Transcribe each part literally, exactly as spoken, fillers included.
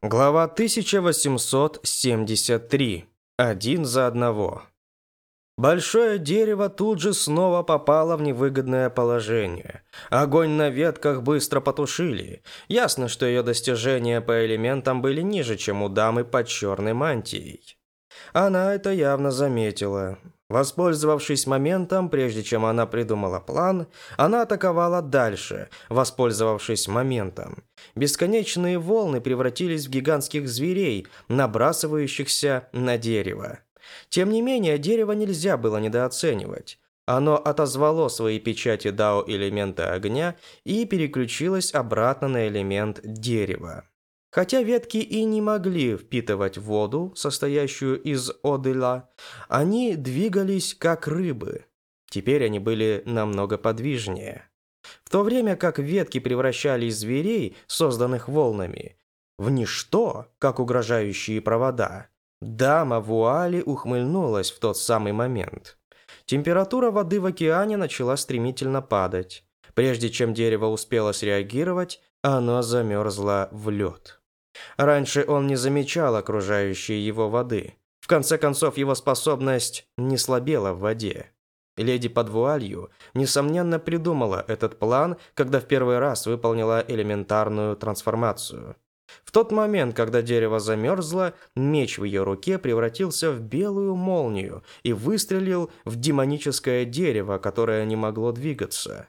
Глава тысяча восемьсот семьдесят три. Один за одного. Большое дерево тут же снова попало в невыгодное положение. Огонь на ветках быстро потушили. Ясно, что ее достижения по элементам были ниже, чем у дамы под черной мантией. Она это явно заметила. Воспользовавшись моментом, прежде чем она придумала план, она атаковала дальше, воспользовавшись моментом. Бесконечные волны превратились в гигантских зверей, набрасывающихся на дерево. Тем не менее, дерево нельзя было недооценивать. Оно отозвало свои печати дао элемента огня и переключилось обратно на элемент дерева. Хотя ветки и не могли впитывать воду, состоящую из одыла, они двигались как рыбы. Теперь они были намного подвижнее. В то время как ветки превращали зверей, созданных волнами, в ничто, как угрожающие провода, дама вуали ухмыльнулась в тот самый момент. Температура воды в океане начала стремительно падать. Прежде чем дерево успело среагировать, оно замерзло в лед. Раньше он не замечал окружающей его воды. В конце концов, его способность не слабела в воде. Леди под вуалью, несомненно, придумала этот план, когда в первый раз выполнила элементарную трансформацию. В тот момент, когда дерево замерзло, меч в ее руке превратился в белую молнию и выстрелил в демоническое дерево, которое не могло двигаться.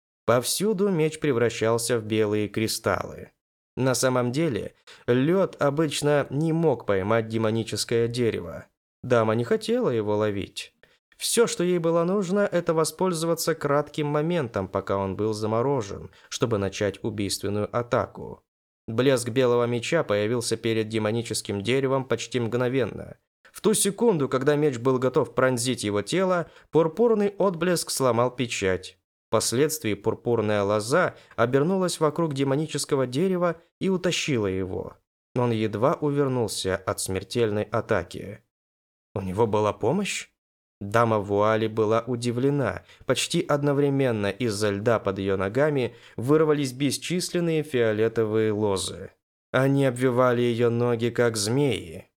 Повсюду меч превращался в белые кристаллы. На самом деле, лед обычно не мог поймать демоническое дерево. Дама не хотела его ловить. Все, что ей было нужно, это воспользоваться кратким моментом, пока он был заморожен, чтобы начать убийственную атаку. Блеск белого меча появился перед демоническим деревом почти мгновенно. В ту секунду, когда меч был готов пронзить его тело, пурпурный отблеск сломал печать. Впоследствии пурпурная лоза обернулась вокруг демонического дерева и утащила его. Он едва увернулся от смертельной атаки. У него была помощь? Дама в вуале была удивлена. Почти одновременно из-за льда под ее ногами вырвались бесчисленные фиолетовые лозы. Они обвивали ее ноги, как змеи.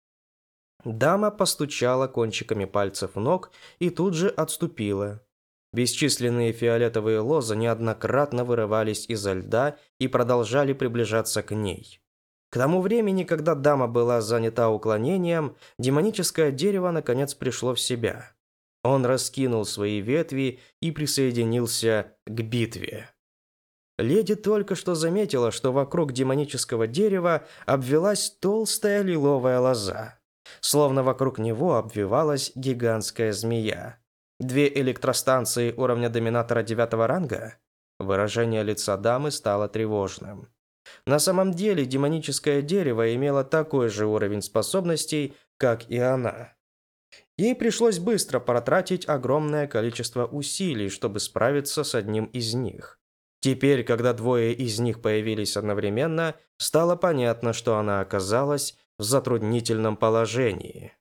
Дама постучала кончиками пальцев ног и тут же отступила. Бесчисленные фиолетовые лозы неоднократно вырывались изо льда и продолжали приближаться к ней. К тому времени, когда дама была занята уклонением, демоническое дерево наконец пришло в себя. Он раскинул свои ветви и присоединился к битве. Леди только что заметила, что вокруг демонического дерева обвилась толстая лиловая лоза. Словно вокруг него обвивалась гигантская змея. Две электростанции уровня доминатора девятого ранга? Выражение лица дамы стало тревожным. На самом деле, демоническое дерево имело такой же уровень способностей, как и она. Ей пришлось быстро потратить огромное количество усилий, чтобы справиться с одним из них. Теперь, когда двое из них появились одновременно, стало понятно, что она оказалась в затруднительном положении.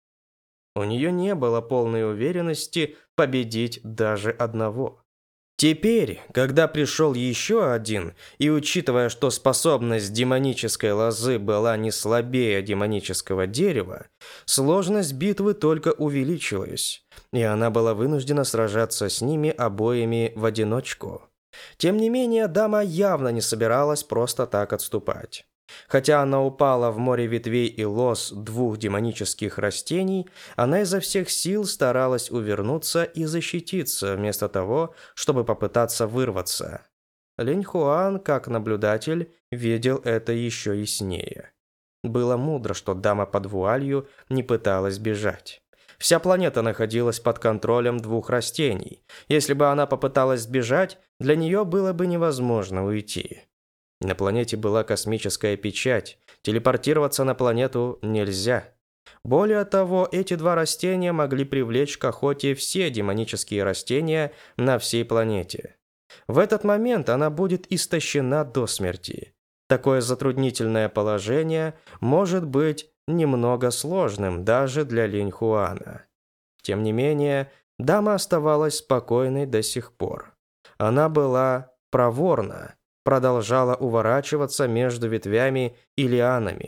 У нее не было полной уверенности победить даже одного. Теперь, когда пришел еще один, и учитывая, что способность демонической лозы была не слабее демонического дерева, сложность битвы только увеличилась, и она была вынуждена сражаться с ними обоими в одиночку. Тем не менее, дама явно не собиралась просто так отступать. Хотя она упала в море ветвей и лоз двух демонических растений, она изо всех сил старалась увернуться и защититься, вместо того, чтобы попытаться вырваться. Линь Хуан, как наблюдатель, видел это еще яснее. Было мудро, что дама под вуалью не пыталась бежать. Вся планета находилась под контролем двух растений. Если бы она попыталась сбежать, для нее было бы невозможно уйти. На планете была космическая печать. Телепортироваться на планету нельзя. Более того, эти два растения могли привлечь к охоте все демонические растения на всей планете. В этот момент она будет истощена до смерти. Такое затруднительное положение может быть немного сложным даже для Линь Хуана. Тем не менее, дама оставалась спокойной до сих пор. Она была проворна, продолжала уворачиваться между ветвями и лианами,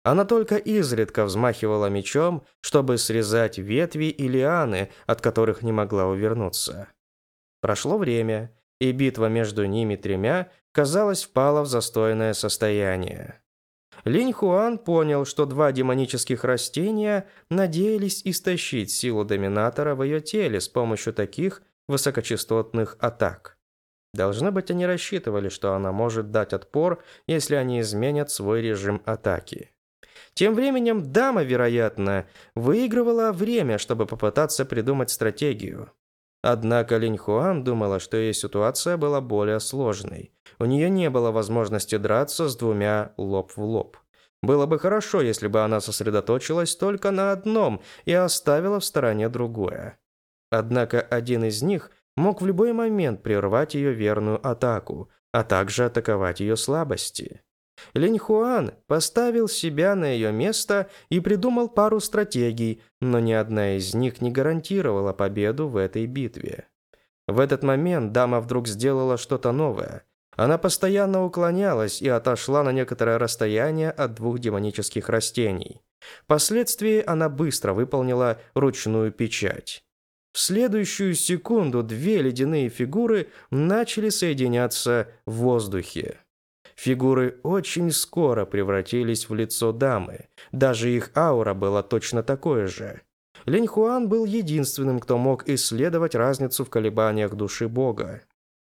Она только изредка взмахивала мечом, чтобы срезать ветви и лианы, от которых не могла увернуться. Прошло время, и битва между ними тремя, казалось, впала в застойное состояние. Линь Хуан понял, что два демонических растения надеялись истощить силу доминатора в ее теле с помощью таких высокочастотных атак. Должно быть, они рассчитывали, что она может дать отпор, если они изменят свой режим атаки. Тем временем дама, вероятно, выигрывала время, чтобы попытаться придумать стратегию. Однако Линь Хуан думала, что ее ситуация была более сложной. У нее не было возможности драться с двумя лоб в лоб. Было бы хорошо, если бы она сосредоточилась только на одном и оставила в стороне другое. Однако один из них мог в любой момент прервать ее верную атаку, а также атаковать ее слабости. Линь Хуан поставил себя на ее место и придумал пару стратегий, но ни одна из них не гарантировала победу в этой битве. В этот момент дама вдруг сделала что-то новое. Она постоянно уклонялась и отошла на некоторое расстояние от двух демонических растений. Впоследствии она быстро выполнила ручную печать. В следующую секунду две ледяные фигуры начали соединяться в воздухе. Фигуры очень скоро превратились в лицо дамы. Даже их аура была точно такой же. Линь Хуан был единственным, кто мог исследовать разницу в колебаниях души Бога.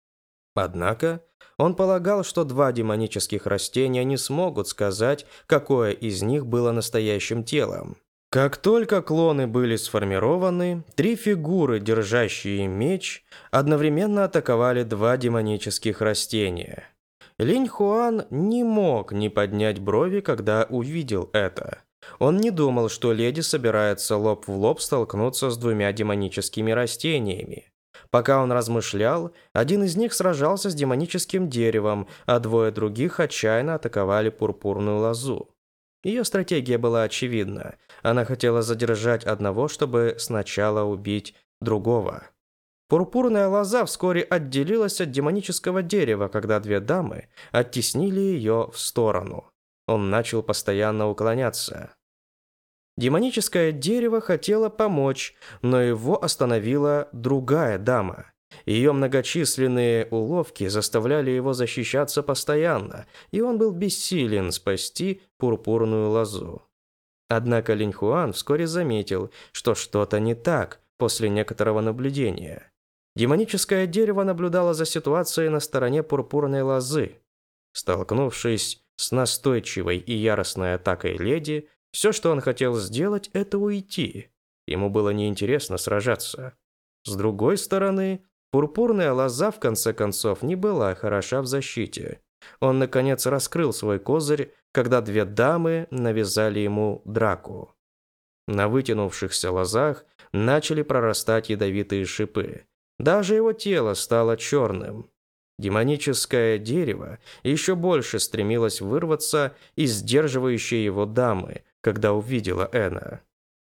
Однако он полагал, что два демонических растения не смогут сказать, какое из них было настоящим телом. Как только клоны были сформированы, три фигуры, держащие меч, одновременно атаковали два демонических растения. Линь Хуан не мог не поднять брови, когда увидел это. Он не думал, что леди собирается лоб в лоб столкнуться с двумя демоническими растениями. Пока он размышлял, один из них сражался с демоническим деревом, а двое других отчаянно атаковали пурпурную лозу. Ее стратегия была очевидна. Она хотела задержать одного, чтобы сначала убить другого. Пурпурная лоза вскоре отделилась от демонического дерева, когда две дамы оттеснили ее в сторону. Он начал постоянно уклоняться. Демоническое дерево хотело помочь, но его остановила другая дама. Ее многочисленные уловки заставляли его защищаться постоянно, и он был бессилен спасти пурпурную лозу. Однако Линь Хуан вскоре заметил, что что-то не так после некоторого наблюдения. Демоническое дерево наблюдало за ситуацией на стороне пурпурной лозы. Столкнувшись с настойчивой и яростной атакой леди, все, что он хотел сделать, это уйти. Ему было неинтересно сражаться. С другой стороны, пурпурная лоза в конце концов не была хороша в защите. Он, наконец, раскрыл свой козырь, когда две дамы навязали ему драку. На вытянувшихся лозах начали прорастать ядовитые шипы. Даже его тело стало черным. Демоническое дерево еще больше стремилось вырваться из сдерживающей его дамы, когда увидела Эна.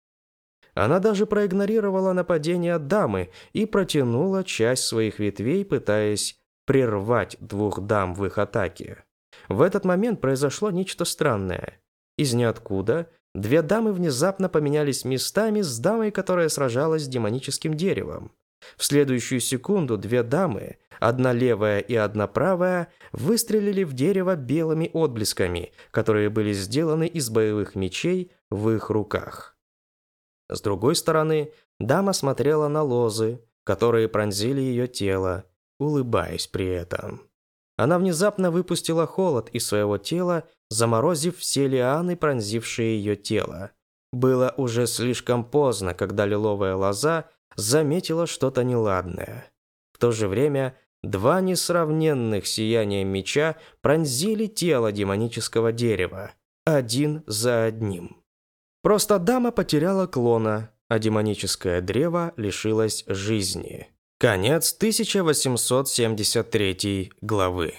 Она даже проигнорировала нападение дамы и протянула часть своих ветвей, пытаясь прервать двух дам в их атаке. В этот момент произошло нечто странное. Из ниоткуда две дамы внезапно поменялись местами с дамой, которая сражалась с демоническим деревом. В следующую секунду две дамы, одна левая и одна правая, выстрелили в дерево белыми отблесками, которые были сделаны из боевых мечей в их руках. С другой стороны, дама смотрела на лозы, которые пронзили ее тело, улыбаясь при этом. Она внезапно выпустила холод из своего тела, заморозив все лианы, пронзившие ее тело. Было уже слишком поздно, когда лиловая лоза заметила что-то неладное. В то же время два несравненных сияния меча пронзили тело демонического дерева, один за одним. Просто дама потеряла клона, а демоническое древо лишилось жизни. Конец тысяча восемьсот семьдесят третьей главы.